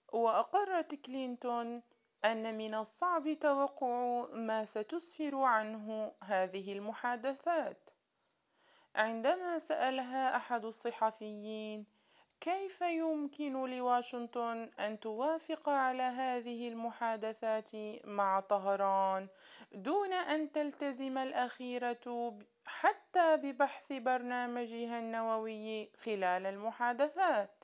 وأقرت كلينتون أن من الصعب توقع ما ستسفر عنه هذه المحادثات. عندما سألها أحد الصحفيين كيف يمكن لواشنطن أن توافق على هذه المحادثات مع طهران دون أن تلتزم الأخيرة حتى ببحث برنامجها النووي خلال المحادثات،